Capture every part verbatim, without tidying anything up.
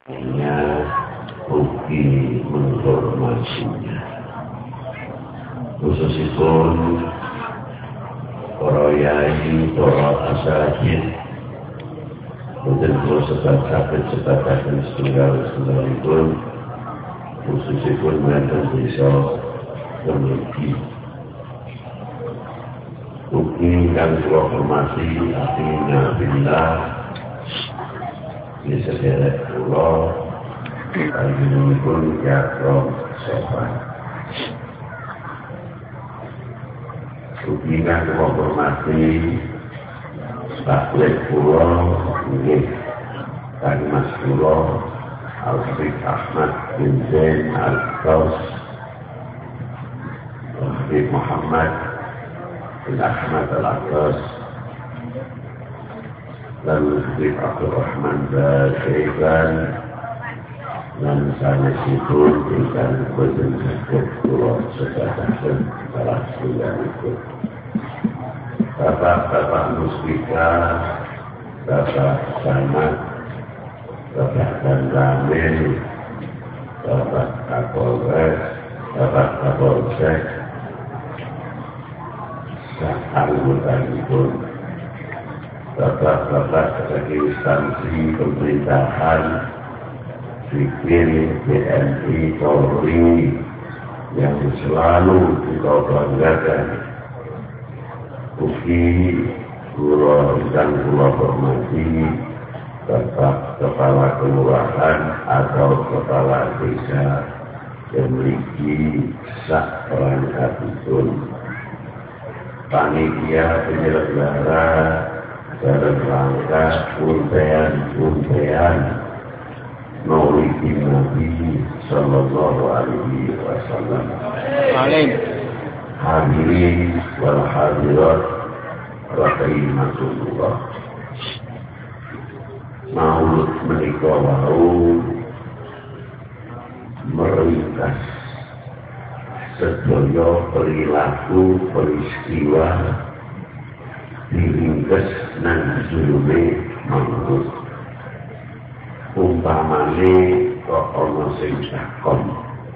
hanya bukti menghormatinya. Khususipun para yai, para asatidz, boten kula sebataken sebataken setunggal-setunggalipun, khususipun wonten desa Kemligi. Bukti kang kula hormati atina billah di sederek kula panjenenganipun Yakrom Sopan. Bukti kang kula hormati Pak kula nggih Kang Mas kula Al-Habib Ahmad bin Zain Al-Qaus, Habib Muhammad bin Ahmad Al-Qaus, lalu Habib Abdul Rahman Basaiban, dan sanesipun ingkang boten saged kula sebataken salah setunggalipun Bapak-bapak Musbika, Bapak Samad, Bapak Dandamin, Bapak Kapolres, Bapak Kapolsek, anggota-anggota, Bapak-bapak sebagai instansi pemerintahan, sipil, B N I, Polri, yang selalu kita banggakan. Bukti kula dan kula hormati Bapak Kepala Kelurahan atau Kepala Desa yang memiliki sak perangkatipun panitia penyelenggara dalam rangka untean-untean Maulid Nabi Sallallahu Alaihi Wasallam. Amin. Hadirin wal hadirat rahimakumullah. Maulud menika wau meringkas sedaya perilaku peristiwa diringkes nang jurune maulud. Umpamane kok ana sing takon,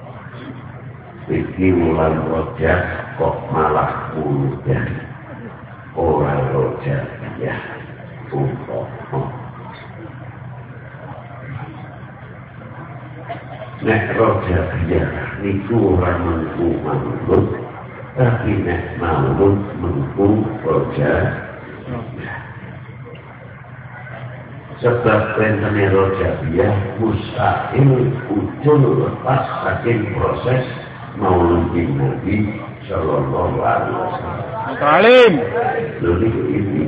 iki wulan Rajab kok malah udan, ora Rajab ya, umpama. Nek Rajab ya, niku ora mengku maulud, tapi nek maulud mengku Rajab. Sebab perintahnya Rajabiyah mustahil ujung lepas saking proses Maulid Nabi Sallallahu Alaihi Wasallam. Salim. Jadi ini.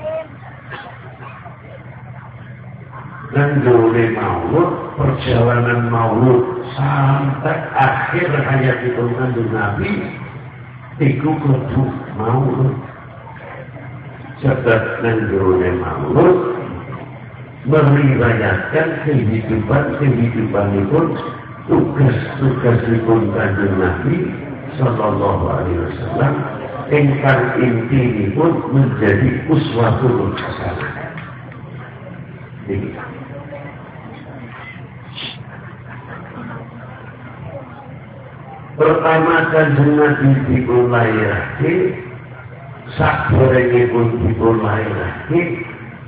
Dan boleh Maulud, perjalanan Maulud sampai akhir hayat itu Nabi, itu kudu Maulud. Sebab dan boleh Maulud meriwayatkan kehidupan-kehidupan itu, tugas-tugas dipun kanjeng Nabi Sallallahu Alaihi Wasallam ingkang intinipun menjadi uswatul hasanah. Pertama kanjeng Nabi dipun lairake, saderengipun dipun lairake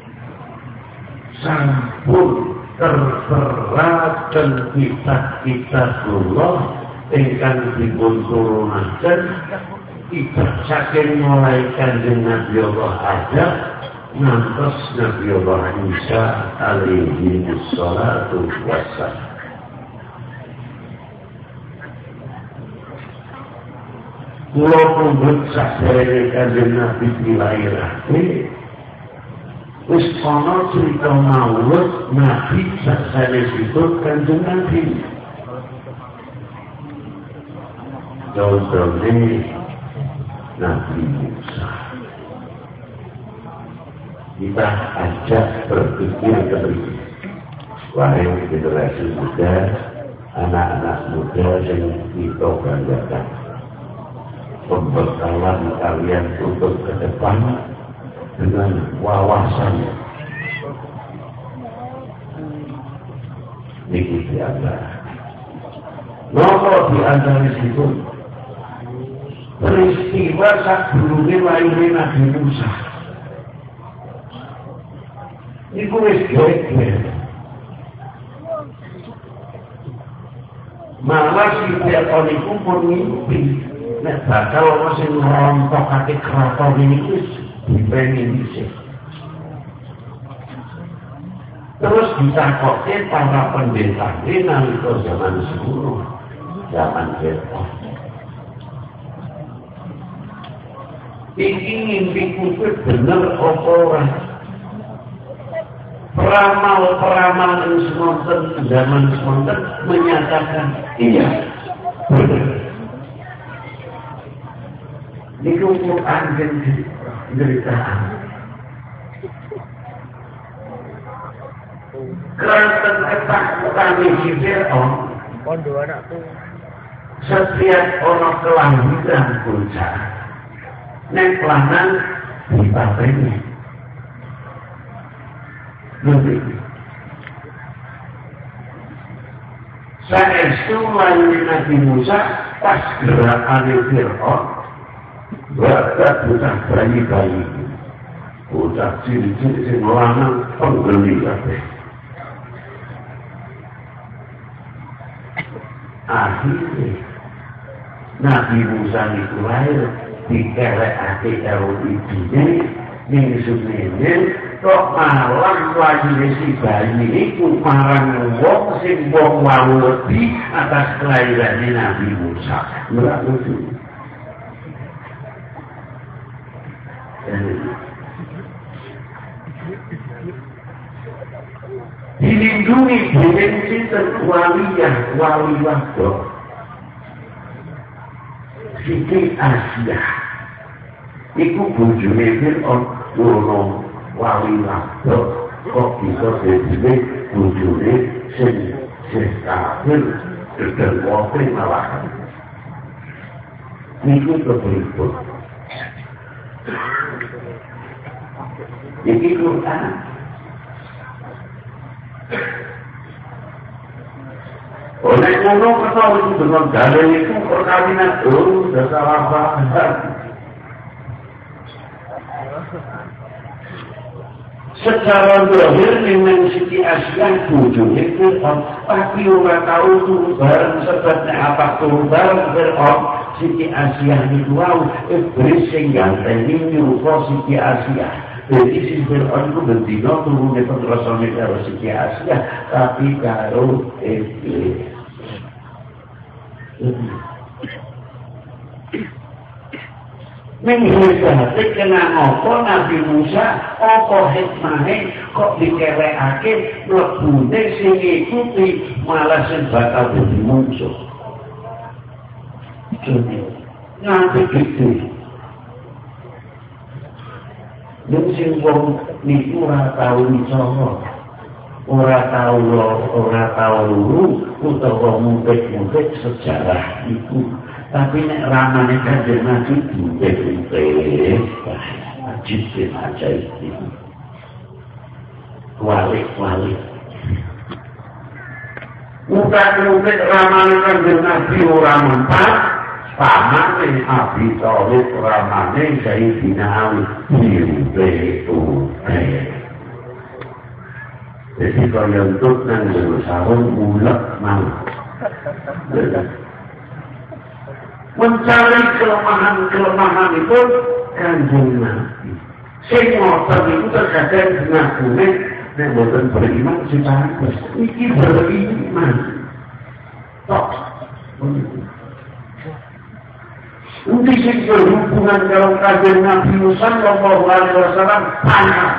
sampun tertera dan kitab-kitabullah ingkang dipun turunaken kitab saking mulai kanjeng Nabi Allah Adam ngantos Nabi Allah Isa alaihi wassalatu wassalam. Kula pundhut saderenge kanjeng Nabi dilairake wis ana cerita Maulud Nabi sanesipun kanjeng Nabi. Contohnya Nabi Musa. Kita ajak berpikir ke berikut. Wahai generasi muda, anak-anak muda yang kita banggakan, pembekalan kalian untuk ke depan dengan wawasan Ini diantara. Nopo diantara itu peristiwa sebelumnya lahirnya Nabi Musa. Ini wis geger. Malah si Fir'aun itu pun mimpi. Nek bakal masih ngerontokake keraton ini wis dipeni dhisik. Terus ditakoknya para pendeta ini nalika zaman sepuluh, zaman Fir'aun. Iki mimpiku bener apa ora? Peramal-peramal yang semonten zaman semonten menyatakan iya benar. Ini Quran dan ceritaan. Kerana ketakutan di Fir'aun, setiap orang kelahiran bocah, nek lanang dipateni. Lebih. Saestu lahir Nabi Musa pas gerakan Fir'aun, bakat bocah bayi-bayi, bocah cilik-cilik sing lanang penggeli kabeh. Akhirnya Nabi Musa itu lahir dikelekake karo ibune ning sunene kok malah lahir si bayi iku marang wong sing wong wae lebih atas kelahiran Nabi Musa. Berarti dilindungi dengan sinten waliyah wali wadon Siti Asia iku bojone Fir'aun ngono wali wadon kok bisa dadi bojone sing sing kafir dan wae malah niku keberipun iki Quran. Oleh ngono ketahui dengan dalil itu perkawinan oh sudah salah paham. Secara zahir memang Siti Asia bojone Fir'aun, tapi ora tahu turun bareng sebabnya apa turun bareng Fir'aun. Siti Asia niku wau iblis sing ganteni nyuruh Siti Asia. Jadi si Fir'aun itu berdino turunnya penterasanya karo Siti Asia, tapi karo iblis. Menghidati kena apa Nabi Musa, apa hikmahnya kok dikelekake mlebune sing ikuti malah sing bakal dadi muncul. Nanti gitu. Dan sing wong niku ora tau dicoba. Ora tau ora tau utawa mumpet-mumpet sejarah iku. Tapi nek ramane Kanjeng Nabi mumpet-mumpet. Ajib sing ajaib iki. Walik-walik. Mumpet-mumpet ramane Kanjeng Nabi ora mempat. Pamane Abi Thalib ramane Sayyidina Ali diupe-upe. Jadi kalau untuk nang sarung mulak mau. Mencari kelemahan-kelemahan itu Kanjeng Nabi. Sing ngoten itu terkadang ngakune nek boten beriman secara iki beriman. Tok. Untuk sing berhubungan kalau Kanjeng Nabi sallallahu alaihi wasallam panas.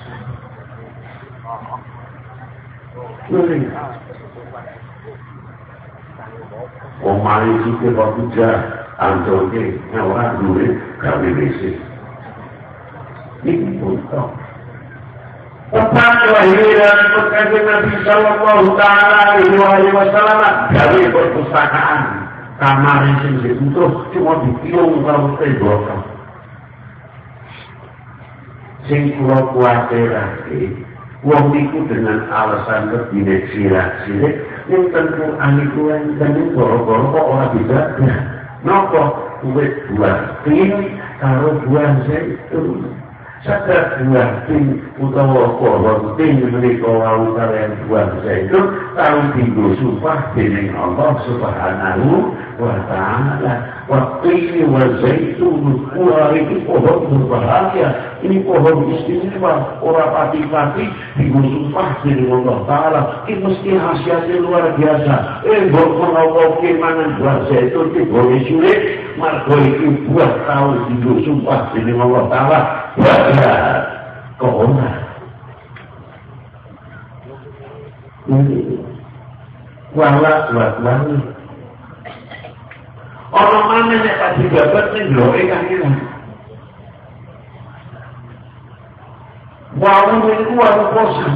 Omari sikit waktu jah antoke nyawa duit kami besi. Ini pun tau. Tepat kelahiran Kanjeng Nabi sallallahu alaihi wasallam dari perpustakaan. Kamar yang dibutuh cuma dipiung kalau tembok. Sing kula kuwatirake Wong niku dengan alasan kebinek sirak-sirik yang tentu aniku yang tentu boro-boro kok orang bisa nopo kulit buah tin karo buah zaitun sadar buah tin utawa pohon tin menika wau kalian buah zaitun karo tinggo sumpah dening Allah Subhanahu wa ta'ala wa tin wa zaitun kuwi iki pohon berbahagia ini pohon istimewa ora pati-pati tinggo sumpah dening Allah Ta'ala ini mesti khasiatnya luar biasa eh mbok menawa kemangan buah zaitun iki boleh sulit margo iki buah tau tinggo sumpah dening Allah Ta'ala ya kok ora ini wala wala orang mana nek tadi babat ning loe kangen wau niku wae kosan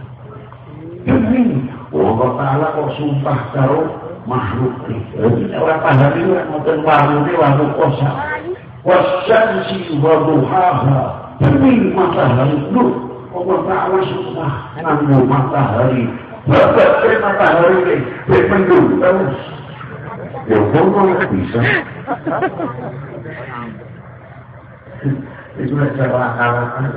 demi Allah Ta'ala kok sumpah karo makhluk iki ora paham iki ora ngoten warune wae kosan wasyamsi wa duhaha demi matahari nur Allah Ta'ala sumpah nganggo matahari babat ke matahari ini berpendung terus ya kok bisa itu cara akal-akalan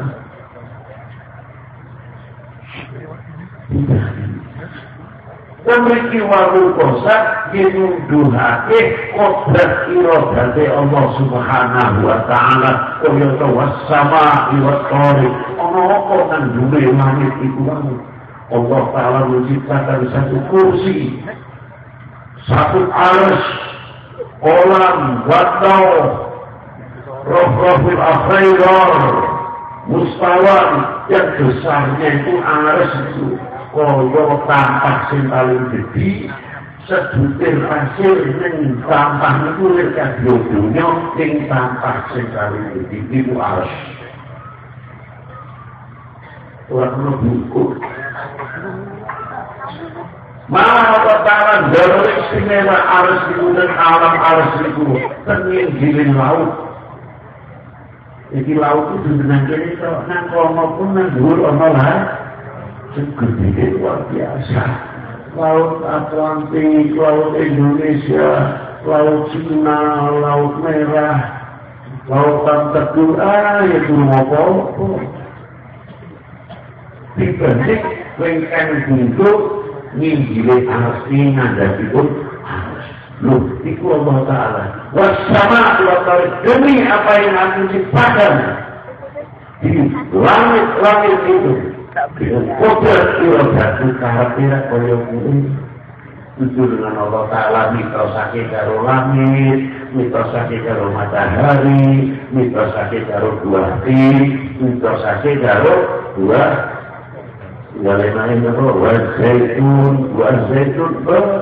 memiliki waktu kosak dinuduhake kodrat iradate Allah Subhanahu wa ta'ala kaya wassama wa tariq ana apa nang dhuwure langit iku wae Allah Ta'ala menciptakan satu kursi satu arsy kolam wadau roh-rohul akhirar mustawan yang besarnya itu arsy itu kaya tampak sing paling gede sebutir pasir ning tampak itu lek dunya ning tampak sing paling gede itu arsy ora buku malah Allah Ta'ala jalur istimewa arsy itu dan alam arsy itu tengin giling laut iki laut itu dengan kene kok nang kono pun nang dhuwur ana lah segede luar biasa laut Atlantik, laut Indonesia, laut Cina, laut Merah, lautan Teguh, ah ya turun apa-apa dibanding wengkan bentuk nginjile arsy ngadapipun arsy loh, itu Allah Ta'ala wassama wa tariq demi apa yang aku ciptakan di langit-langit itu kodrat iradatu karakter kaya kuwi jujur dengan Allah Ta'ala mitosake karo langit mitosake karo matahari mitosake karo buah tin mitosake karo buah walain itu buah zaitun buah zaitun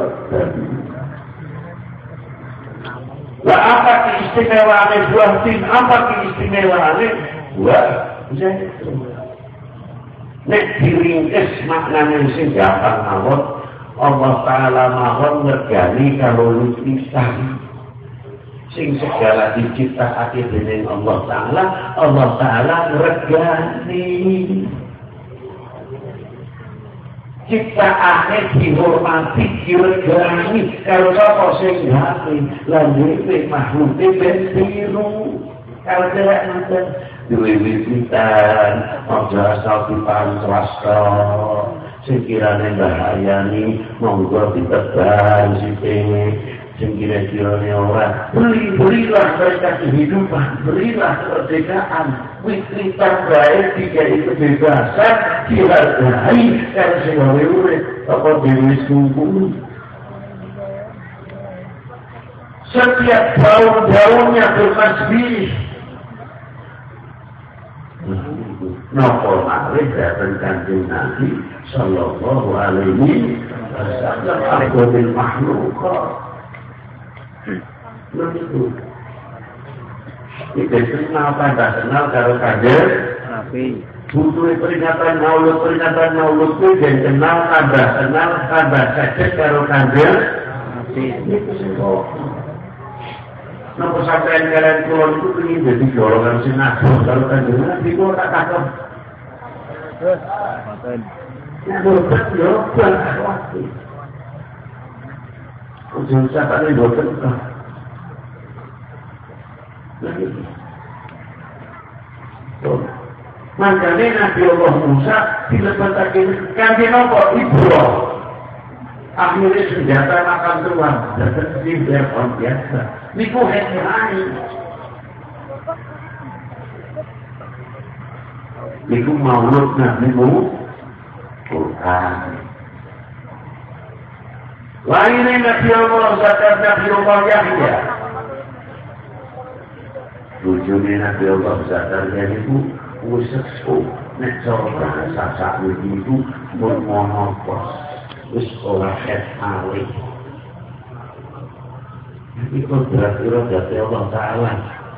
lah apa keistimewaannya buah tin apa keistimewaannya buah zaitun nek diringkes maknanya sing gampang mawon Allah Ta'ala mawon ngergani kalau lukisan sing segala diciptakake dening Allah Ta'ala Allah Ta'ala ngergani ciptaane dihormati diregani kalau sapa sing ngati lan dhewe makhluk ben biru kalau dhewek ngoten duwe wititan aja asal dipancrasta sing kirane bahayani monggo ditebang sithik sing kira-kira ora beri berilah mereka kehidupan berilah kemerdekaan wititan bae digawe kebebasan dihargai karo sing urip apa dhewe sungguh setiap daun-daunnya bertasbih nopo malih datang kanjeng Nabi sallallahu alaihi wasallam alaihi makhluk begitu kita kenal tanda kenal karo kanjeng Nabi butuh peringatan maulud peringatan maulud itu dan kenal tanda kenal tanda saja karo kanjeng Nabi itu semua nopo sampeyan kalian kulon itu ingin jadi golongan sinagog kalau kanjeng Nabi kok tak takut Boten yo kan waktu. Ujung sapane boten kok. Makanya Nabi Allah Musa dilepaskan kanthi nopo Ibrah. Akhirnya senjata makan tuan dan terjadi orang biasa. Niku hekmai. Niku maulud Nabi Quran. Lainnya Nabi Allah Zakar Nabi Allah Yahya. Tujuhnya Nabi Allah Zakar Yahya Usesku, nek cara sasak itu pun monopos, wis ora het alih. Iki kok kira-kira dari Allah Taala.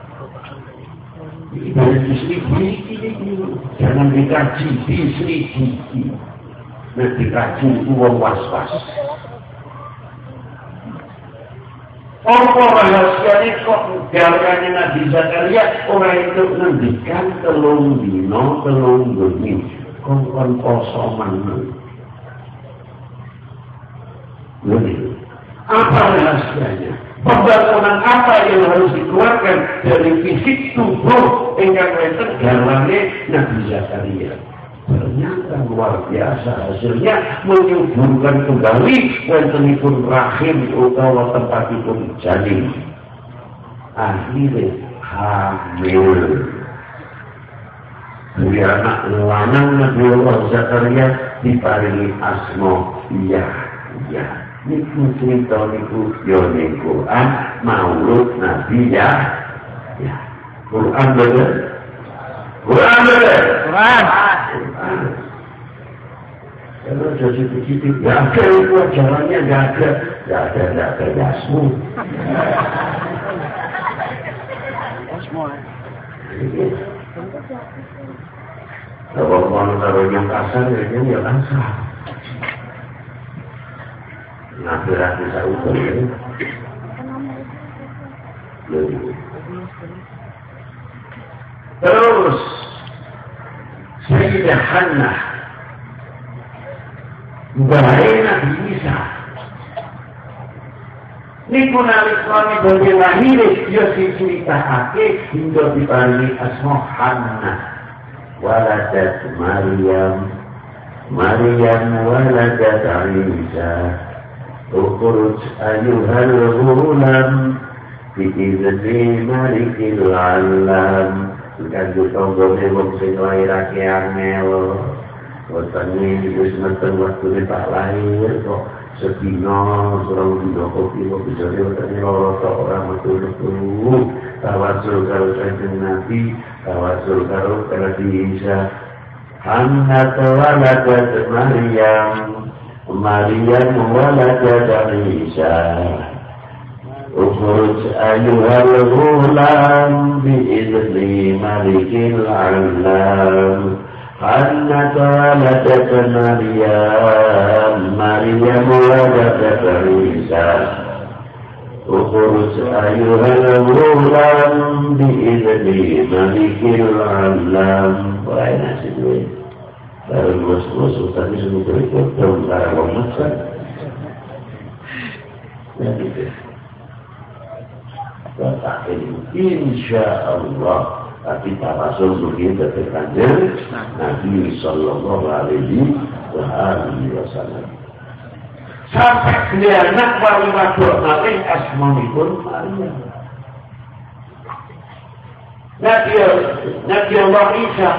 Ini dari diselidiki ini, jangan dikaji, diselidiki. Nek dikaji itu wong was-was. Apa rahasianya kok garanya Nabi Zakaria orang itu ngendikan telung dino telung bengi kongkon poso maneng. Jadi apa rahasianya? Pembangunan apa yang harus dikeluarkan dari fisik tubuh ingkang wonten garwane Nabi Zakaria? Ternyata luar biasa hasilnya menyuburkan kembali wontenipun rahim utawa tempatipun janin. Akhirnya hamil. Dari anak lanang Nabi Allah Zakaria diparingi asma Yahya. Niku cerita niku yo ning Quran maulud Nabi Yahya. Quran bener. Quran bener. Quran. Kalau jadi begitu, gak ada itu jalannya, gak ada, gak ada, gak ada Yasmu. Yasmu. Kalau orang taruh yang kasar, ya kasar. Nakhirat bisa ukur ya. Terus Sayyidah Hannah bae Nabi Isa niku nalikane dhewe lahir ya diceritakake hingga diparingi asma Hannah waladat Maryam Maryam waladat Isa ukhruj ayyuhal ghulam bi'izni malikil alam kanggo tanggane wong sing lairake angel wetenge wis meten waktune tak lahir kok sedina surang dina kopi kok bisa wetenge lara tok ora metu-metu tawasul karo kanjeng Nabi tawasul karo Nabi Isa Hannah waladat Maryam Maryam waladat Isa ukhruj ayyuhal ghulam bi'izni malikil alam Hannah waladat Maryam Maryam waladat Isa ukhruj ayyuhal ghulam bi'izni malikil alam wahai nasib gue baru bos-bos tadi sudah berikut dalam cara memesan dan itu insya Allah tapi tawasul begitu terkanjeng Nabi Sallallahu Alaihi Wasallam sampai dia anak wali waduk nanti asmanipun Maria Nabi Nabi Allah Isa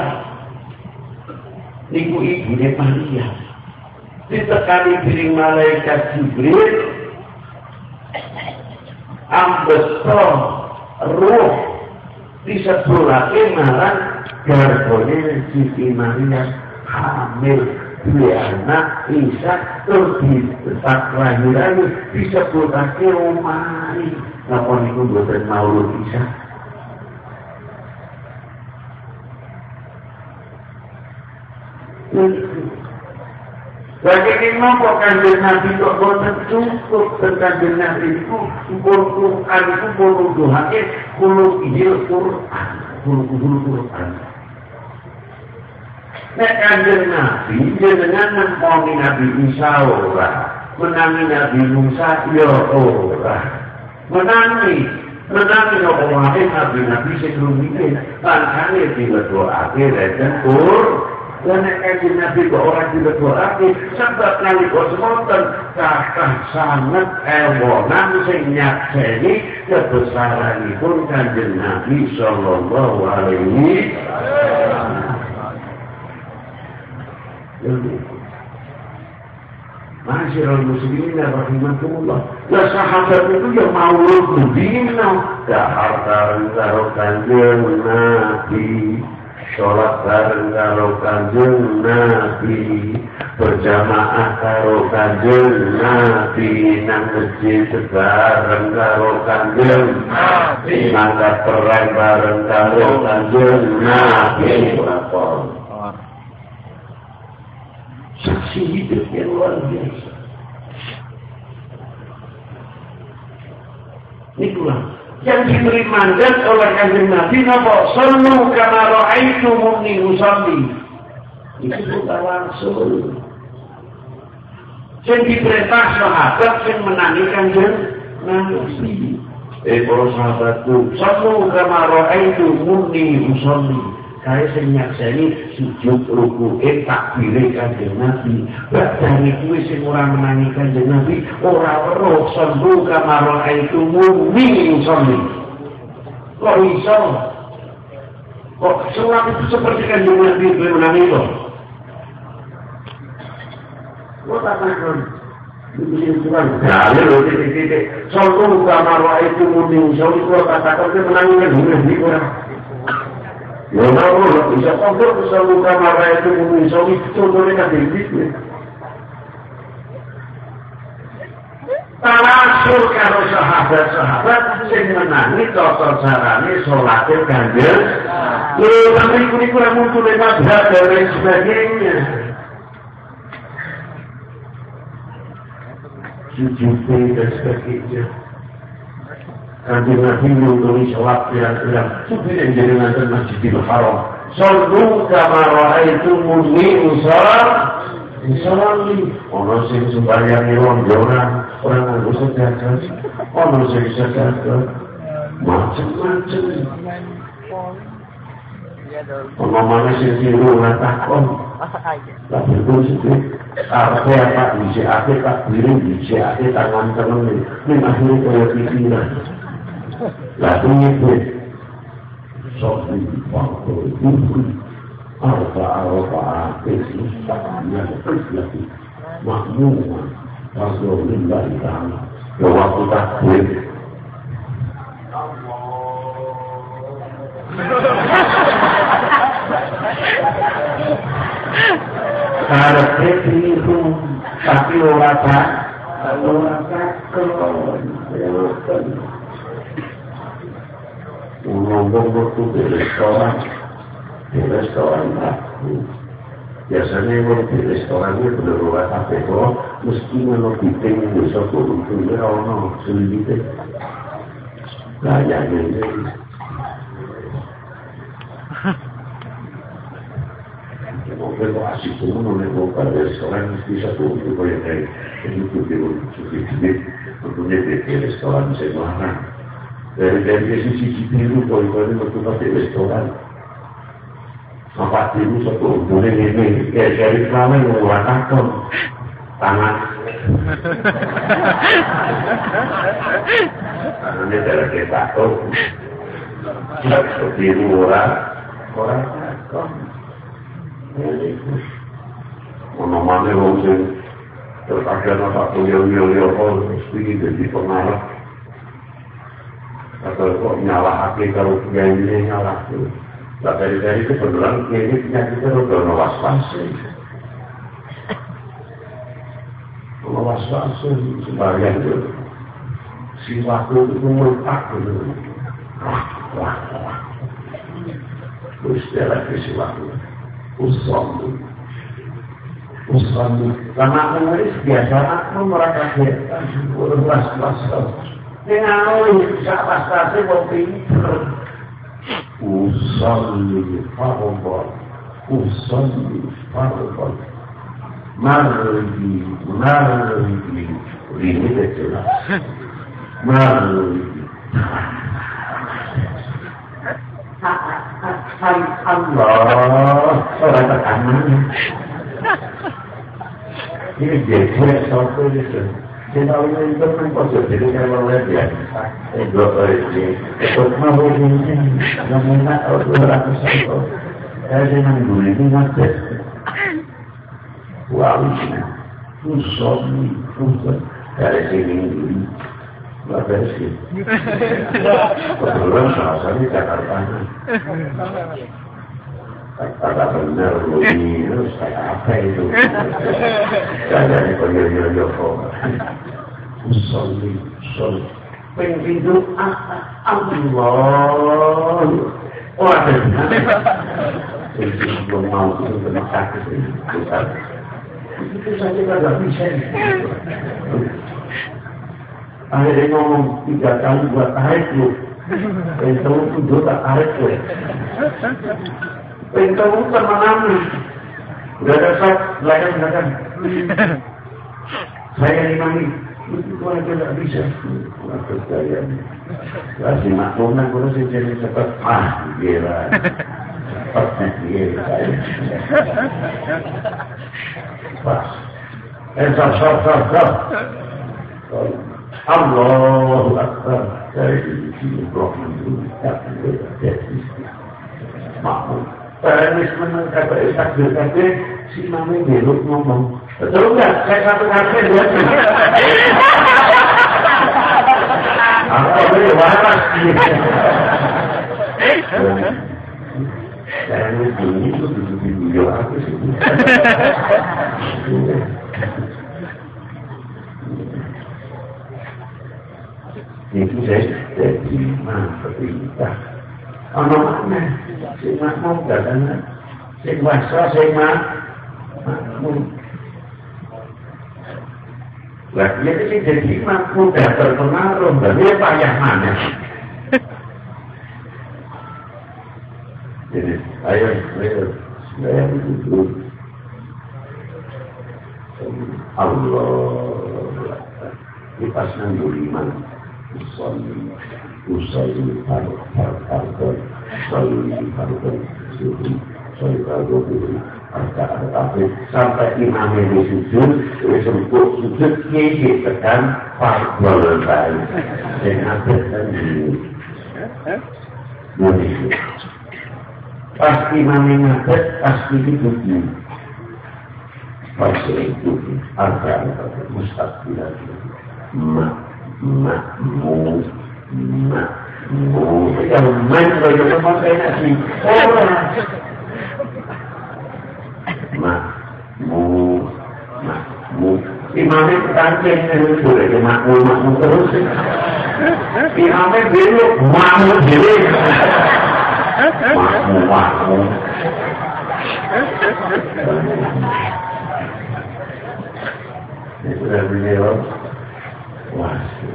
niku ibune Maria ditekani dening malaikat Jibril ambeto ruh disebulake marang garbone Siti Maria hamil dua anak Isa terus ditetap kelahiran disebulake Romai napa niku boten maulud Isa bagi kenapa kanjeng Nabi kok boten cukup kanjeng Nabi itu Quran itu kulo dohake kulo injil Quran kulo kulo Quran Nek Kanjeng Nabi jenengan nemoni Nabi Isa ora, menangi Nabi Musa ya ora. Menangi, menangi apa wae nabi-nabi sing rumite, pancane diwedoake reten kur. Lan nek Kanjeng Nabi kok ora diwedoake, sebab nalika semonten kathah sanget ewonan sing nyakseni kebesaranipun Kanjeng Nabi sallallahu alaihi wasallam. Masyarul muslimin rahimakumullah. Lah sahabat itu yang maulud dina dahar bareng karo Kanjeng Nabi, sholat bareng karo Kanjeng Nabi, berjamaah karo Kanjeng Nabi, nang masjid bareng karo Kanjeng Nabi, mangkat perang bareng karo Kanjeng Nabi. Saksi hidup yang luar biasa. Itulah yang diberi mandat oleh Kanjeng Nabi. Napa? Sallu kama ra'aitumuni usolli. Itu bukan langsung. Yang diperintah sahabat yang menangi Kanjeng Nabi. Eh para sahabatku, sallu kama ra'aitumuni usolli. Kaya sing nyakseni sujud rukuke takbire Kanjeng Nabi. Badane kuwi sing ora menangi Kanjeng Nabi ora weruh sallu kama ra'aitumuni usolli. Kok iso? Kok sholat itu seperti Kanjeng Nabi menangi kok? Kok tak takon? Ini Tuhan. Nah, lho titik-titik. Sallu kama ra'aitumuni usolli kok tak takon menangi Kanjeng Nabi ora. Ya Allah, bisa kontrol selalu kamar itu mengisau itu contohnya kan diri. Tawasul karo sahabat-sahabat sing menangi tata carane salate Kanjeng. Lho, tapi kuwi kurang muncul mazhab dan lain sebagainya. Sujud dan sebagainya. Kanjeng Nabi menuntungi sholat pirang-pirang sujud yang jadi nanti Masjidil Haram. Sallu kama ra'aitumuni usolli. Ono sing sembahyang rondonan, orang nganggo sejadah. Ono sing sejadah. Macam-macam. Ono mana sing tiru ngatakon. Lah itu sih. Arpe apa bisa ake tak diri bisa ake tangan temen ini akhirnya kaya pikiran. Lalu itu sofi waktu itu alfa-alfa kesusahnya keslaki makmuman Rasulullah ta'ala waktu takbir kalau itu tapi orang tak orang takkan ngomong waktu di restoran di restoran aku biasanya kalau di restoran itu bener-bener apa kok mesti menepitin besok itu ya ono selidiknya kayaknya ini mungkin kok asik pun oleh buka restoran mesti satu itu kayak kayak itu itu tentunya di restoran saya marah. Dari dari sisi biru poin-poin bertukar di restoran. Apa biru satu boleh ini kayak dari selama yang mengatakan tangan. Tangannya dari kita tuh. Biru orang orang takkan. Mana-mana orang yang terkadang apa tuh yang-yang orang mesti jadi pengarah. Atau kok nyalah hati kalau gayanya nyalah itu. Nah dari-dari itu beneran ini penyakitnya udah was-was. Was-was sebagian itu. Si waktu itu merupak gitu. Wah, wah, wah. Terus dia lagi si waktu. Usam. Usam. Karena aku biasa aku merasa kegiatan. Udah was-was. Dengan oleh bisa pastasi mau pinter usolli farobor usolli fardhan marri marri ini jelas marri Allah orang tekanan ini geser sampai itu kita ini itu kan positif kalau lihat ya itu itu itu mau ini yang mana orang itu saya dengan dulu ini nanti wow usolli usolli dari sini nggak bersih kebetulan salah satu Jakarta kata benar ini terus kayak apa itu saya dari koyo-koyo kok usolli usolli pengidu Allah oh ada itu belum mau itu kena sakit itu saja nggak bisa akhirnya ngomong tiga kali buat tarik lu pentol itu dua tarik lu pentol itu teman-teman udah ada saat belakang belakang saya imami itu kalau aja nggak bisa waktu saya kasih makluman kalau saya jadi cepat ah gila cepatnya gila saya pas eh sah sah sah sah Allahu Akbar dari sini program itu tak boleh jadi makmum. Terus menang kata takbir takbir si mami belok ngomong betul nggak? Saya satu kali dia. Apa boleh waras sih? Saya ini itu duduk di video aku sih. Itu saya jadi perintah. Ono mana? Si makmum katanya, si kuasa, si makmum. Lah dia sih jadi makmum dah terpengaruh, dan dia payah mana? Jadi, ayo, ayo, saya duduk. Allah, dipasang buliman. usolli usolli fardhan usolli fardhan subuh usolli fardhan arka-arka sampai imam ini sujud sujud sujud kiai tekan fardhan baik dengan dan ini ini pas imam ini ngadep pasti itu pasti itu arka-arka mustaqbilah ma makmum makmum yang main bagi pemakai nasi orang makmum makmum imamnya petangkir itu boleh makmum makmum terus imamnya belok makmum belok makmum makmum itu dah beliau wah,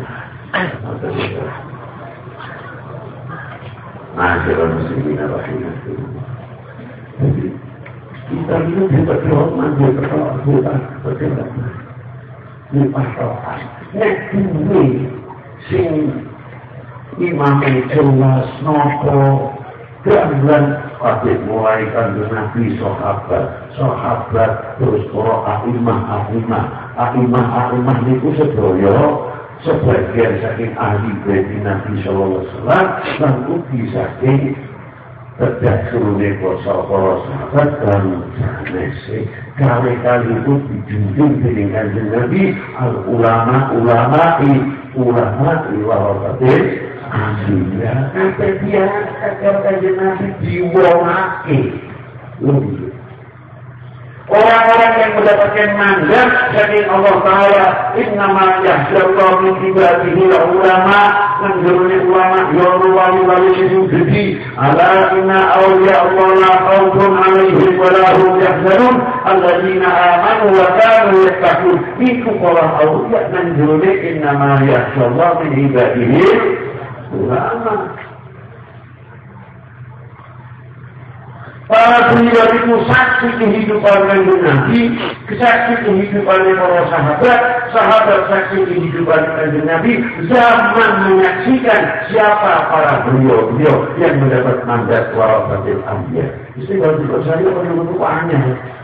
masyarakat muslimin rahimahullah. Jadi kita ini berdoa, berdoa, berdoa, berdoa, berdoa. Nek ini sing imam jelas nopo dan waktu mulai kandung Nabi sahabat, sahabat terus para ahimah, ahimah, ahimah, ahimah itu sedoyo sebagian saking ahli bagi Nabi Sallallahu Alaihi Wasallam dan uji saking terjadi para sahabat dan sanese kali-kali itu dijunjung dengan Nabi al ulama ulama i ulama i warabatin akhirnya sampai dia kata Nabi diwongake orang-orang yang mendapatkan mandat dari Allah Ta'ala innama yahsyallahu min ibadihi ulama menjuruni ulama yawru wali wali itu jadi ala inna awliya Allah la khawfun alaihim wa la hum yahzanun alladzina amanu wa kanu yattaqun itu para awliya menjuruni innama yahsyallahu min ibadihi ulama Para beliau itu saksi kehidupan Nabi, saksi kehidupan para sahabat, sahabat saksi kehidupan Nabi, zaman menyaksikan siapa para beliau-beliau yang mendapat mandat warasatil anbiya. Istilah itu saya perlu aneh.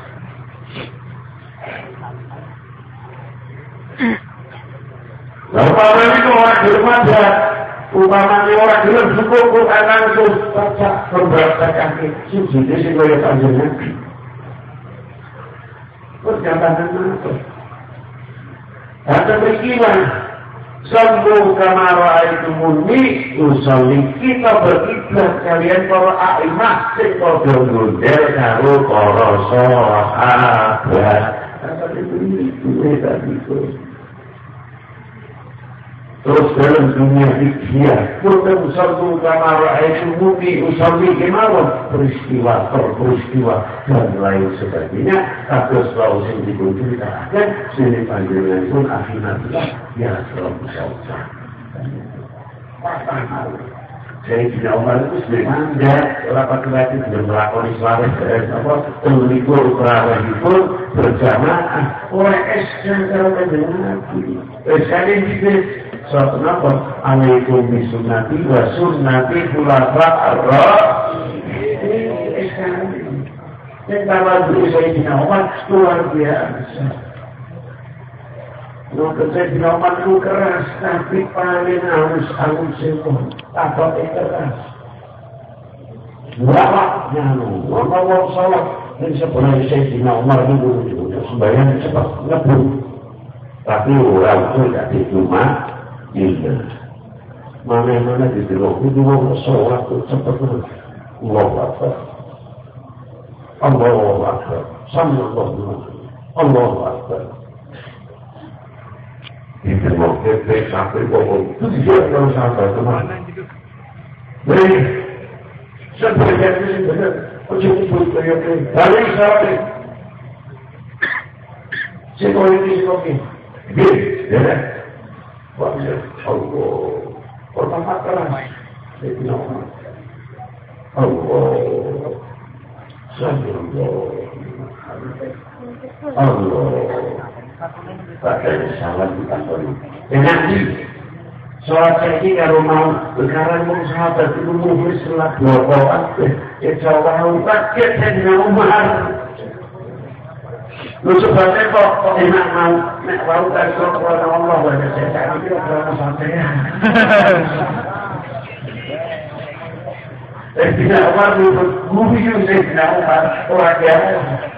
Lalu kalau itu orang bermandat, umpamanya orang bilang cukup Quran langsung baca beberapa kaki suci di sini oleh panjenengan. Perjalanan apa? Kata beriman, sambung kamara itu murni usolli kita berkiblat kalian para a'imah sing padha ngundel karo para sahabat. Kata itu tadi itu. Terus dalam dunia fikih, bukan satu kamar itu mudi usawi kemauan peristiwa per peristiwa dan lain sebagainya. Tapi selalu sing diceritakan, sini panjenengan pun akhirnya ya selalu saja. Saya tidak Umar itu sebenarnya mandat, rapat kelihatan sudah melakoni selaras apa pelikur perawat itu berjamaah. Oleh es yang kalau mendengar es kalian juga suatu apa? Alaikum bisunnati wa sunnati khulafa ar-rasyidin. Es kalian. Dan kalau dulu saya tidak Umar luar biasa. Maka saya tidak mampu keras, tapi paling harus halus semua. Apa yang keras? Berapanya, ngomong salah. Dan sebenarnya saya tidak Umar dulu, sembahyang cepat ngebut. Tapi orang itu tidak cuma ilmu. Mana-mana di dalam itu orang sholat itu cepat ngebut. Allah Akbar. Allah Akbar. Sambil Allah Akbar. Itu mau kepek sampai bohong. Itu dia kalau sampai kemana? Jadi, sebenarnya ini benar. Ojo pun kayak ini. Balik sampai. Siapa ini siapa ini? Gini, ya. Wajah Allah. Pertama keras. Saya tidak mau. Allah. Sambil Allah. Allah. Pakai salah di kantor ini. Dan nanti, sholat saya ini kalau mau sekarang mau sahabat itu muhlis setelah dua orang, ya coba pakai saya dengan Umar. Lu sebabnya kok enak mau, nak mau tak suruh kepada Allah, wajah saya tak ambil kepada sampai. Eh tidak Umar, muhlis saya tidak Umar, orang biasa.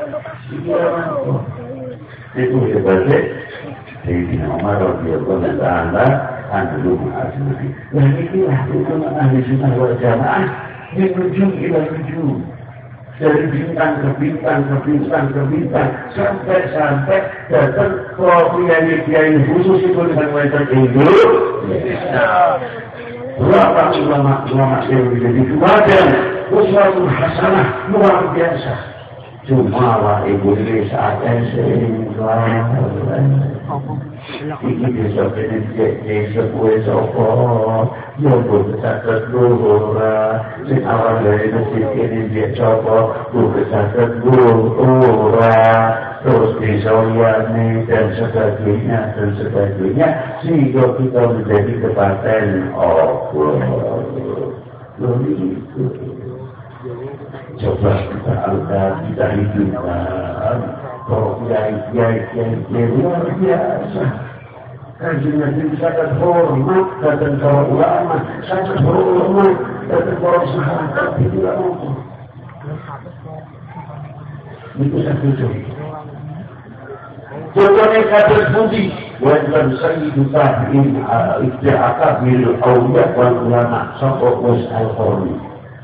Itu sebabnya Sayyidina Umar radhiyallahu ta'ala anhu ma'asnafi. Dan inilah hukum ahli sunnah wal jamaah menuju ila nuju. Dari bintang ke bintang ke bintang ke bintang sampai-sampai datang ke kiai-kiai khusus itu dengan wanita Indonesia. Berapa ulama-ulama yang menjadi kewajiban uswatun hasanah luar biasa. Cuma lah ibu ini saatnya sehingga ini bisa jadi sebuah sopor yang berkesakat luhura si awal dari masjid ini dia copot berkesakat luhura terus disolyani dan sebagainya dan sebagainya sehingga kita menjadi kepaten Allah begitu. Coba kita angkat, kita hidupkan kalau kiai-kiai luar biasa. Kajian Nabi sangat hormat dan para ulama sangat hormat dan para sahabat tidak mampu. Itu satu contoh. Contohnya kader budi wajan sayyidu tabi'in isti'aka bil awliya wal ulama sampai was al-Qurni.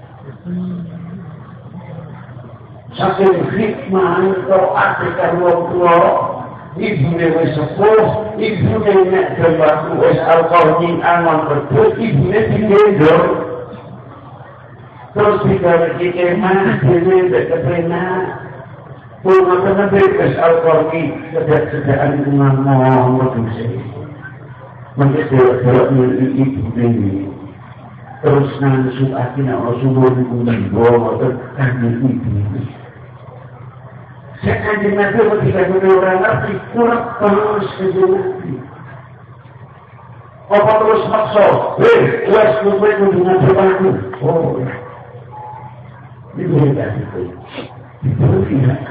Saking hikmah kau artikan wong tua, ibune wis sepuh, ibune nek dewaku wis al-Qurni aman betul, ibune digendong. Terus digawe kemah, dhewe kepenak. Pun kena bebas al-Qurni sejak-sejakan dengan Muhammad Hussein. Mungkin dia-dia milik ibune. terus nansuk akhirnya Allah sumur di kuning bawa kanjeng ibu. Saya kanjeng Nabi ketika orang ngerti kurang terus kanjeng Nabi. Apa terus maksa? Eh, tuas kumpul dengan berbantu. Oh, ya. Ini beda itu. Itu tidak.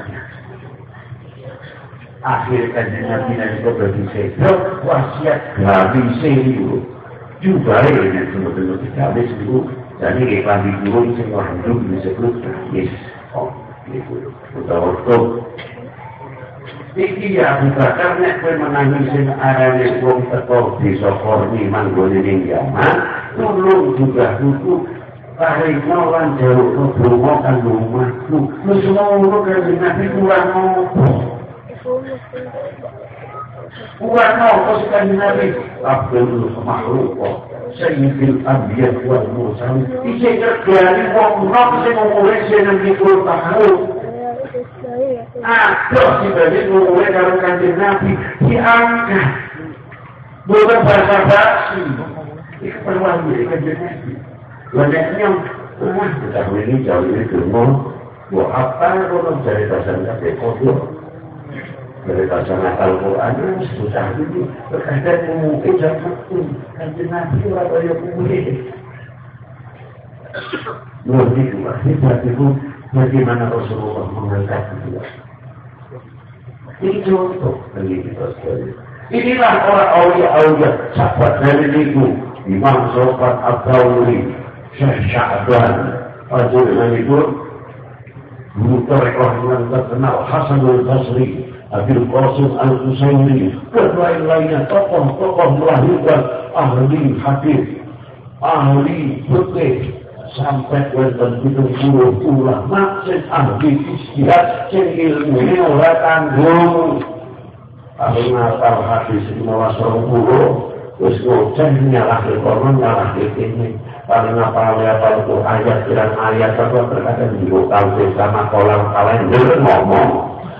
Akhir kanjeng Nabi nanti berbagi saya. Wasiat gabi serius. Juga ini sebetulnya gabi serius. Jadi kita di guru semua hidup disebut yes. Oh, itu. Sudah waktu. Iki ya Abu Bakar nek kowe menangisin arane wong teko desa Korni manggone ning Yaman, tulung juga buku parikno lan jalukno donga kanggo umatku. Wis ngono kan Nabi kurang ngopo. Kurang ngopo kan Nabi Abdul Makhluk Sayyidil Anbiya wal Mursalin. Iki kerjane wong nok sing ngomong sing nang mikul tahu. Aduh, sebagai mulai kalau kanjeng Nabi diangkat bukan bahasa basi itu perluan dari kanjeng Nabi banyaknya wah, kita ini jauh ini dulu buat apa kalau dari dasar kata kodoh dari dasar Al-Quran susah itu berkaitan mungkin jangan kanjeng Nabi orang yang mulai luar biasa itu bagaimana Rasulullah mengangkat itu. Ini contoh bagi kita sekalian. Inilah orang awliya-awliya sahabat dari itu. Imam Sofan Abdawri, Syekh Sya'ban, Fajr itu, Guru Tarekat yang terkenal Hasan al-Basri, Abil Qasim al-Husaini, dan lain-lainnya tokoh-tokoh melahirkan ahli hadis, ahli fikih. Sampai wonten pitung puluh ulama sing ahli ijtihad sing ilmune ora tanggung. Paling ngapal hadis lima belas puluh wis ngoceh nyalahke kono nyalahke kene. Paling ngapal apa itu ayat pirang ayat apa berkaitan di lokal sama kolam kalender ngomong.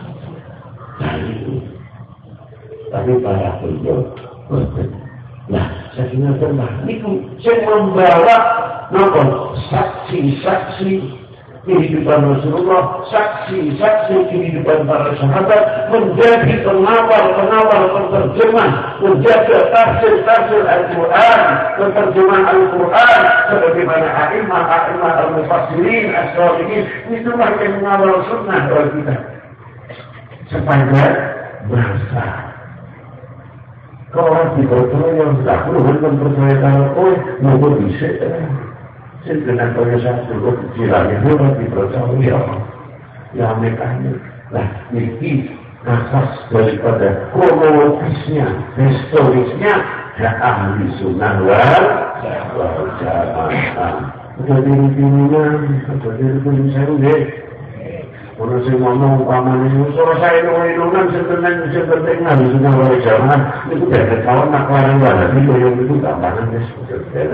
Tapi para beliau nah, saya ingin pernah itu saya membawa nonton saksi-saksi kehidupan Rasulullah, saksi-saksi kehidupan para sahabat, menjadi pengawal-pengawal penterjemah, menjaga tafsir-tafsir Al-Quran, penterjemah Al-Quran, sebagaimana a'imah, a'imah al-mufassirin, as-salihin, itulah yang mengawal sunnah oleh kita. Sepanjang masa. Kalau orang dipercaya yang tak perlu mempercaya kalau kau mau bisa, sebenarnya kau yang satu kecilan itu orang dipercaya, yang mekanik. Nah, ini asas daripada kronologisnya, historisnya, dan ahli sunnah wal jamaah. Jadi ini jadi ini saya deh. Kalau saya ngomong paman ini, kalau saya ngomong sebenarnya sebenarnya nggak bisa ngomong jangan itu dari kawan nak larang banget itu yang itu gambaran ya sebenarnya.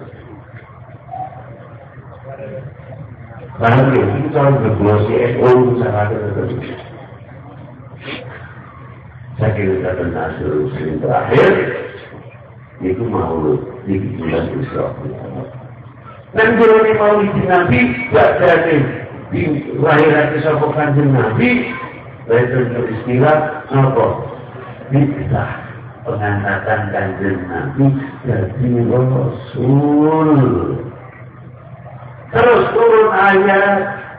Bahkan itu kalau berdua C S O sangat ada. Saya kira dan hasil sering terakhir itu maulud di bulan Isra. Dan kalau ini maulid Nabi tidak ada di lahiran kisah kanjeng Nabi, itu istilah apa? Bid'ah pengangkatan kanjeng Nabi jadi Rasul. Terus turun ayat.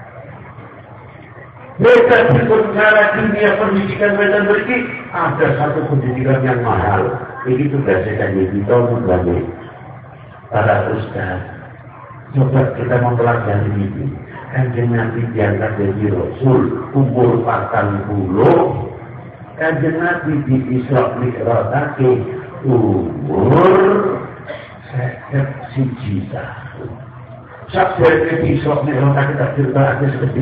Mereka cara dunia pendidikan mereka beri ada satu pendidikan yang mahal. Ini tugasnya kita sebagai para ustaz. Coba kita mempelajari ini. Kanjeng Nabi diangkat jadi Rasul umur empat puluh. Kanjeng Nabi di Isra Mi'rajake umur siji tahun. Sabda di Isra Mi'rajake tak cerita seperti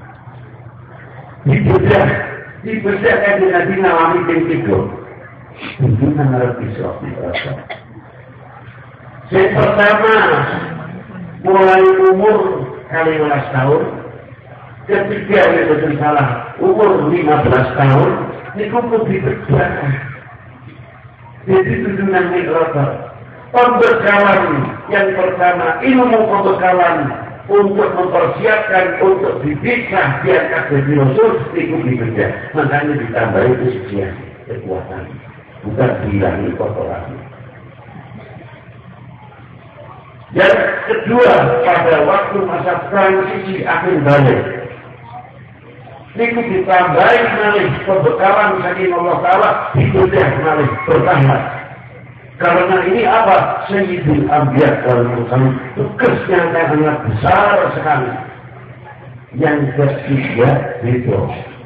dibedah, dibedah Kanjeng Nabi ngalami tiga. Itu menurut Isra Mi'rajake. Yang pertama mulai umur kali lima belas tahun, ketiga yang betul salah umur lima belas tahun, ini kumpul dibedah. Jadi tujuan Mi'raj pembekalan yang pertama, ilmu pembekalan untuk mempersiapkan untuk dipisah diangkat jadi rasul ikut dikerja. Makanya ditambahi kesucian, kekuatan, bukan dihilangi kotoran. Yang kedua, pada waktu masa transisi akhir balik, niku ditambahi malih pembekalan saking Allah Ta'ala dikerja malih bertahap. Karena ini apa? Sayyidul Anbiya wal Mursalin, tugasnya sangat besar sekali. Yang ketiga itu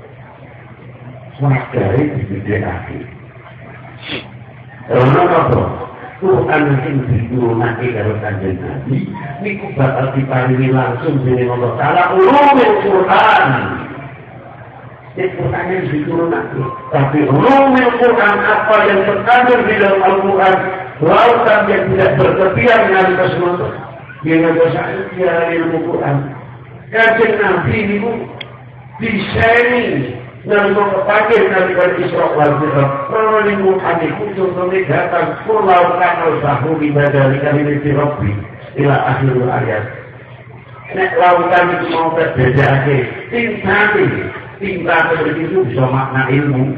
wakari dibedakan. Karena apa? Quran yang diturunkan dari Kanjeng Nabi, niku bakal diparingi langsung dari Allah Ta'ala ulumul Quran. Quran yang diturunkan, tapi ulumul Quran apa yang terkandung di dalam Al-Quran, lautan yang tidak bertepian dari keseluruhan, yang dosa itu ilmu Quran. Kanjeng Nabi niku diseni nalika kepanggih nalika Isra wal Mi'raj. Kalau niku aniku contohnya datang pulau kanal bahu di badari kali di Rabbi ila akhir ayat. Nek lautan itu mau berbedake, tingkati tinta seperti itu bisa makna ilmu.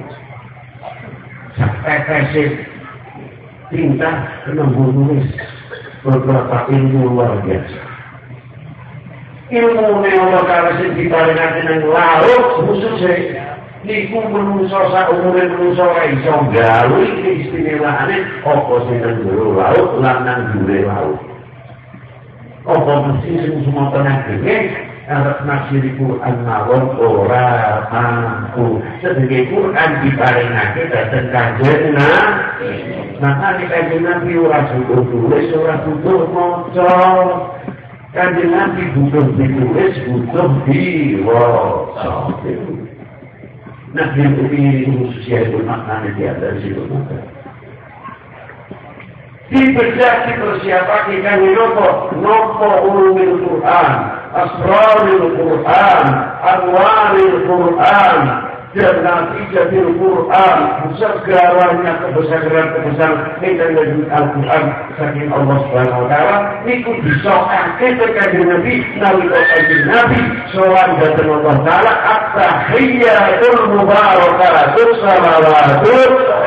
Setetes tinta kena menulis beberapa ilmu luar biasa. Ilmu Allah Ta'ala sing diparingaken nang laut khususnya niku menungso sak umure menungso ora iso gawe iki istimewane apa sing nang jero laut lan nang dhuwure laut. Apa mesti sing semua tenang gede arep nasiri Quran mawon ora mampu. Sedaya Quran diparingake dhateng Kanjeng Nabi. Maka Kanjeng Nabi ora butuh tulis, ora butuh maca. Kanjeng Nabi butuh ditulis, butuh diwaca. Nah, yang ini khususnya itu maknanya di atas itu maka. Dibedah dipersiapkan kan nopo nopo ulumul Quran, asrarul Quran, anwarul Quran, dan natijatul Quran, segalanya kebesaran-kebesaran yang dari Al-Quran saking Allah Subhanahu wa Ta'ala niku disokake Kanjeng Nabi nalika Kanjeng Nabi sowan dhateng Allah Ta'ala at-tahiyyatul mubarakatul salawatul.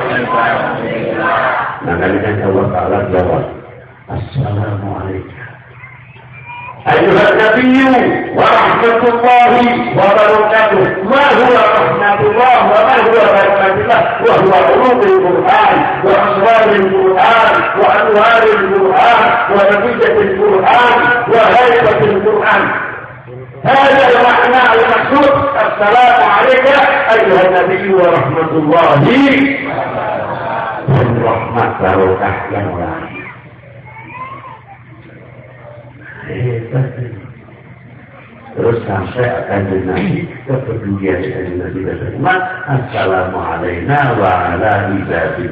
Nah, kalian Allah Ta'ala jawab, Assalamualaikum Ayuhan Nabi wa rahmatullahi wa barakatuh. Ma huwa rahmatullah wa ma huwa barakatullah wa huwa ulumul Quran wa asrarul Quran wa anwarul Quran wa natijatul Quran wa haibatul Quran. هذا المعنى المقصود. السلام عليك أيها النبي ورحمة الله والرحمة والرحمة. Terus sampai akan Nabi kepedulian dari Nabi Muhammad. Assalamualaikum warahmatullahi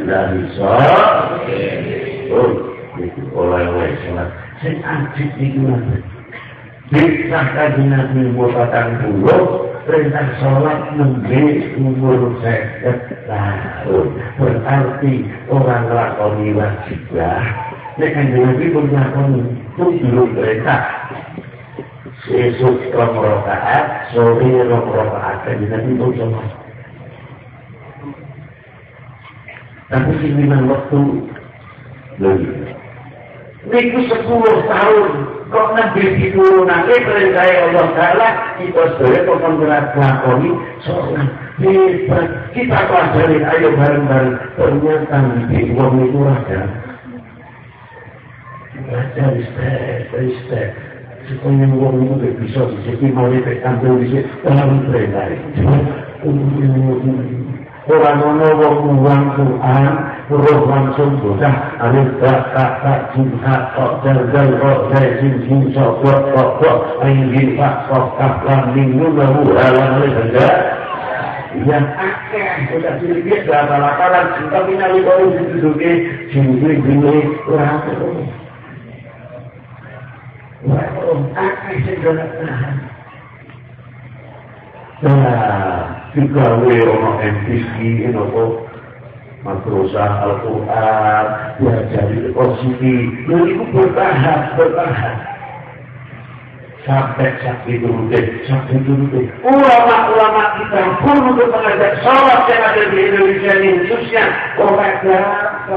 wabarakatuh. Oh, itu oleh-oleh sholat. Saya anjir itu nanti. Disahkan Nabi Muhammad puluh perintah sholat menjadi umur saya tahun. Berarti orang lakoni wajiblah. Nek Nabi pun lakoni itu belum perintah. Esok rong rakaat, sore rong rakaat, kan Nabi pun sama. Tapi sembilan waktu lebih. Niku sepuluh tahun kok Nabi diturunkan perintah Allah Ta'ala kita sedaya kok menggerak lakoni sholat. Hebat. Kita pelajari ayo bareng-bareng. Ternyata Nabi wong itu ada. Belajar step by step supaya orang itu tidak bisa disini mulai tampil di sini dalam perintah orang-orang orang Quran roh langsung bocah alif ba ta ta jim ha ta dal dal ro dal jim jim so ko ko ko ain jim fa ko ka lam mim nun lahu alam al-hada yang akeh sudah sedikit dalam laparan tapi nalika diduduke jim-jim ora ono. Wah, akeh sing tahan. Nah, juga we ono M P C nopo madrasah Al-Quran, diajari positif, dan itu bertahap, bertahap. Sampai sakit dulu deh, sakit dulu deh. Ulama-ulama kita pun untuk mengajak sholat yang ada di Indonesia ini, khususnya orang berapa.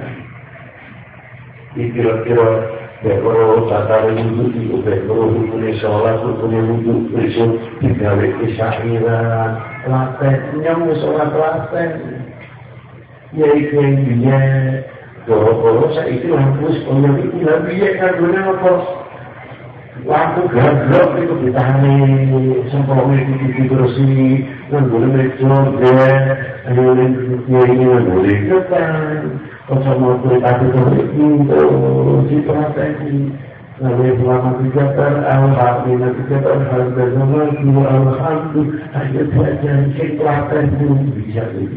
Dikira-kira, bekoro tata wudhu, itu bekoro hukumnya sholat, hukumnya wudhu, besok digawe kesyakiran, laten, nyamuk sholat laten. Ya itu yang dia, kalau saya itu hapus, kalau itu lebih ya kan guna apa? Waktu gablok itu ditahani, sempurna itu dibersih, dan boleh mencor dia, ayolah dia ini boleh depan, kalau mau beritahu itu, si perhatian, lalu selama tiga tahun, alhamdulillah tiga tahun, alhamdulillah, alhamdulillah, ayo belajar si perhatian itu bisa jadi.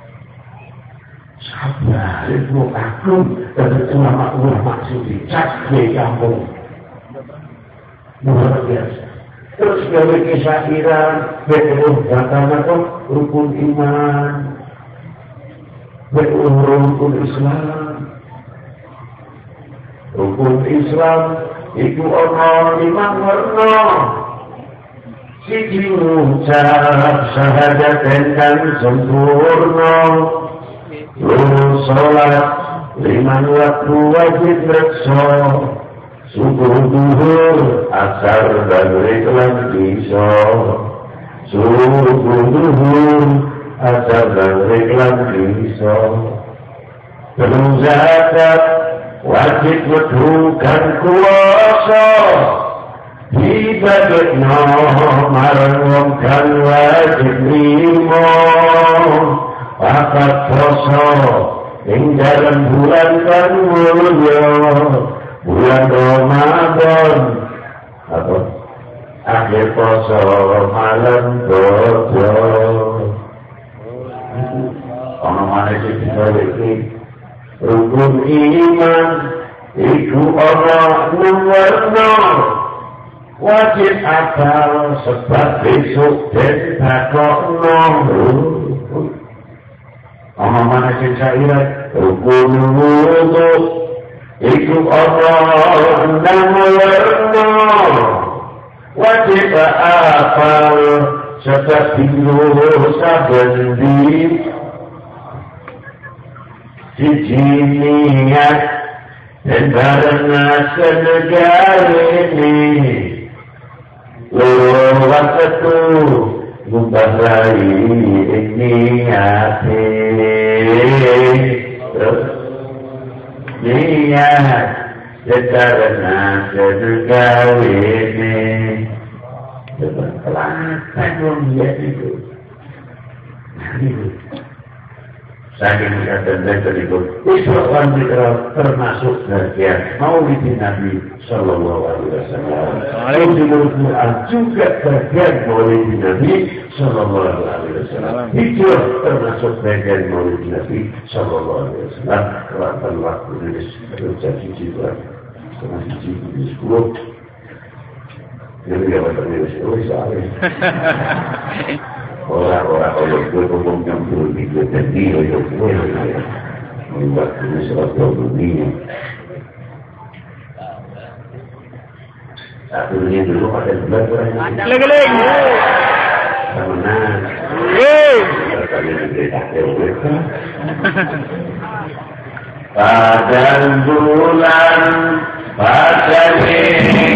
Sabar, itu aku, dan ulama-ulama suci, cakwe kampung. Luar biasa. Terus gawe kesyakiran, beruh kata-kata rukun iman, beruh rukun Islam. Rukun Islam itu ono lima warna. Siji ngucap syahadat dengan sempurna. Lurus sholat lima waktu wajib reksa. Subuh duhur, asar dan reklam bisa. Subuh duhur, asar dan reklam bisa. Penuh zakat, wajib medhukan kuasa. Dibagekno marangkan wajib limo. Pakat poso, ing dalam bulan kan mulya. Bulan Ramadan apa? Akhir poso malam dojo. Ono mana sih kita ini rukun iman itu ono nuwarno wajib akal sebab besok dan takokno. Ono mana sih saya rukun wudu iku Allah nama warna wajib akal serta tinggal saben di siji niat dan karena senegara ini loro waktu ngubah rai ini hati niat sekarang sedekah ini berkelatan dong dia itu. Saking kata berikut Islam termasuk bagian Maulid Nabi Sallallahu Alaihi Wasallam. Al Quran juga bagian Maulid Nabi Sallallahu Alaihi Wasallam. Itu termasuk bagian Maulid Nabi Sallallahu Alaihi Wasallam. Kelihatan waktu ini terjadi juga setengah tujuh sepuluh. Jadi apa terjadi? Oh soalnya. Orang-orang kalau gue ngomong yang perlu dibuat dan dia yang gue membuat ini suatu dunia. Satu dunia dulu pada sebelah orang yang geleng-geleng sama nas kalian diberitakan mereka pada bulan pada ini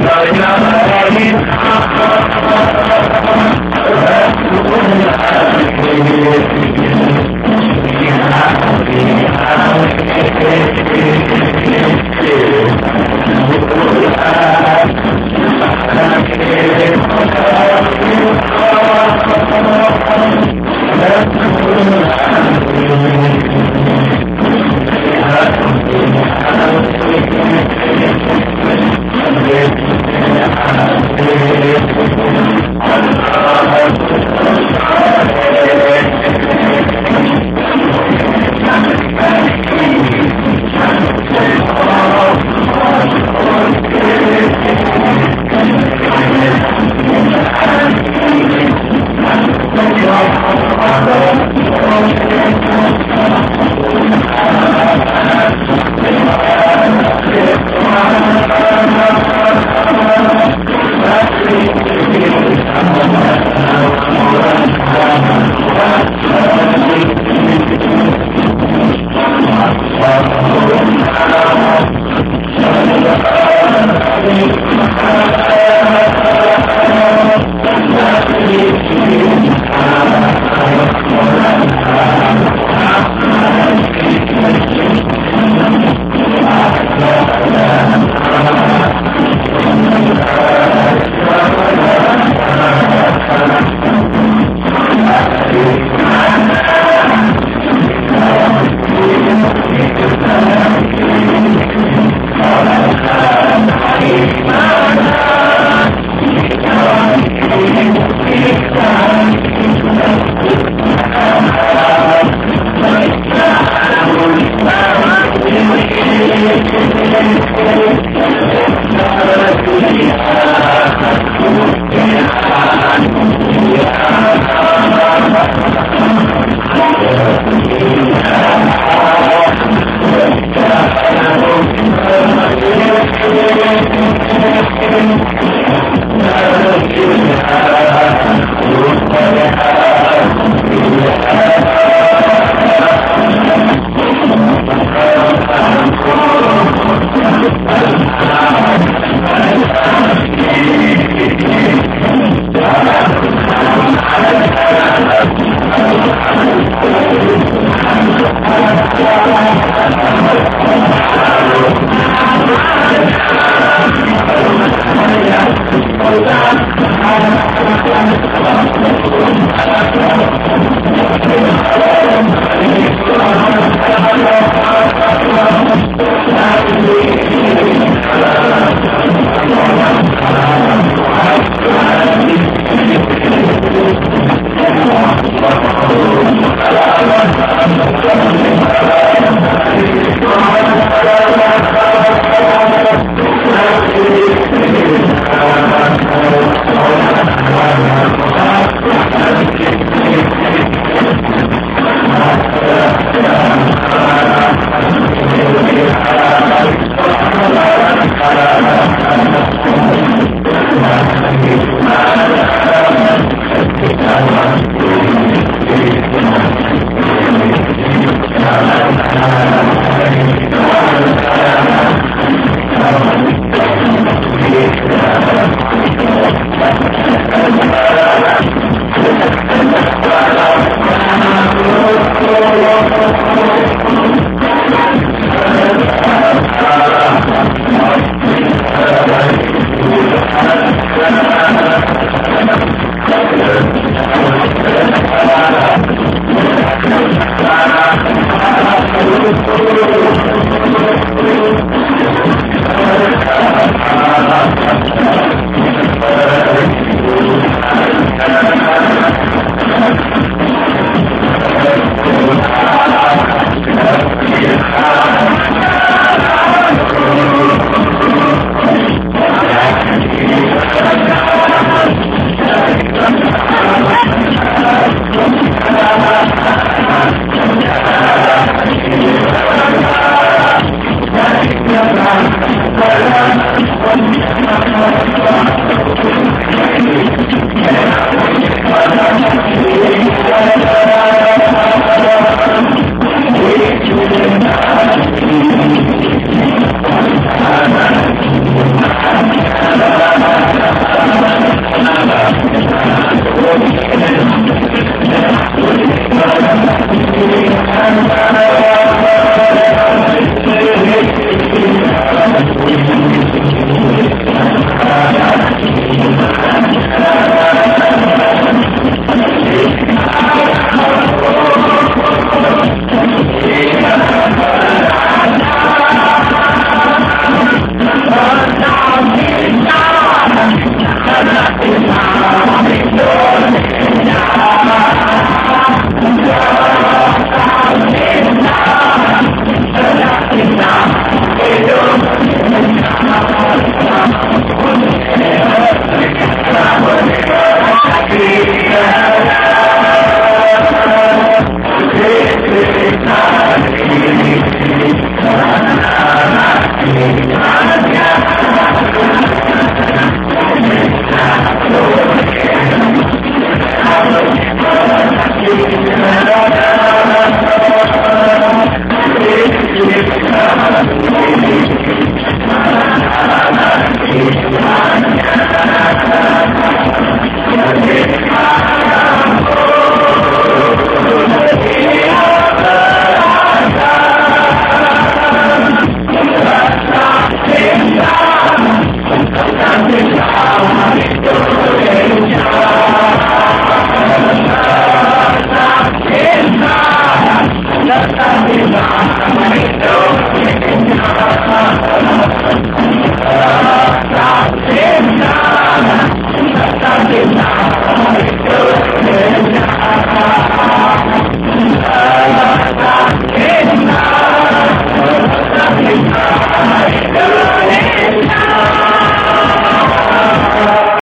Thank you.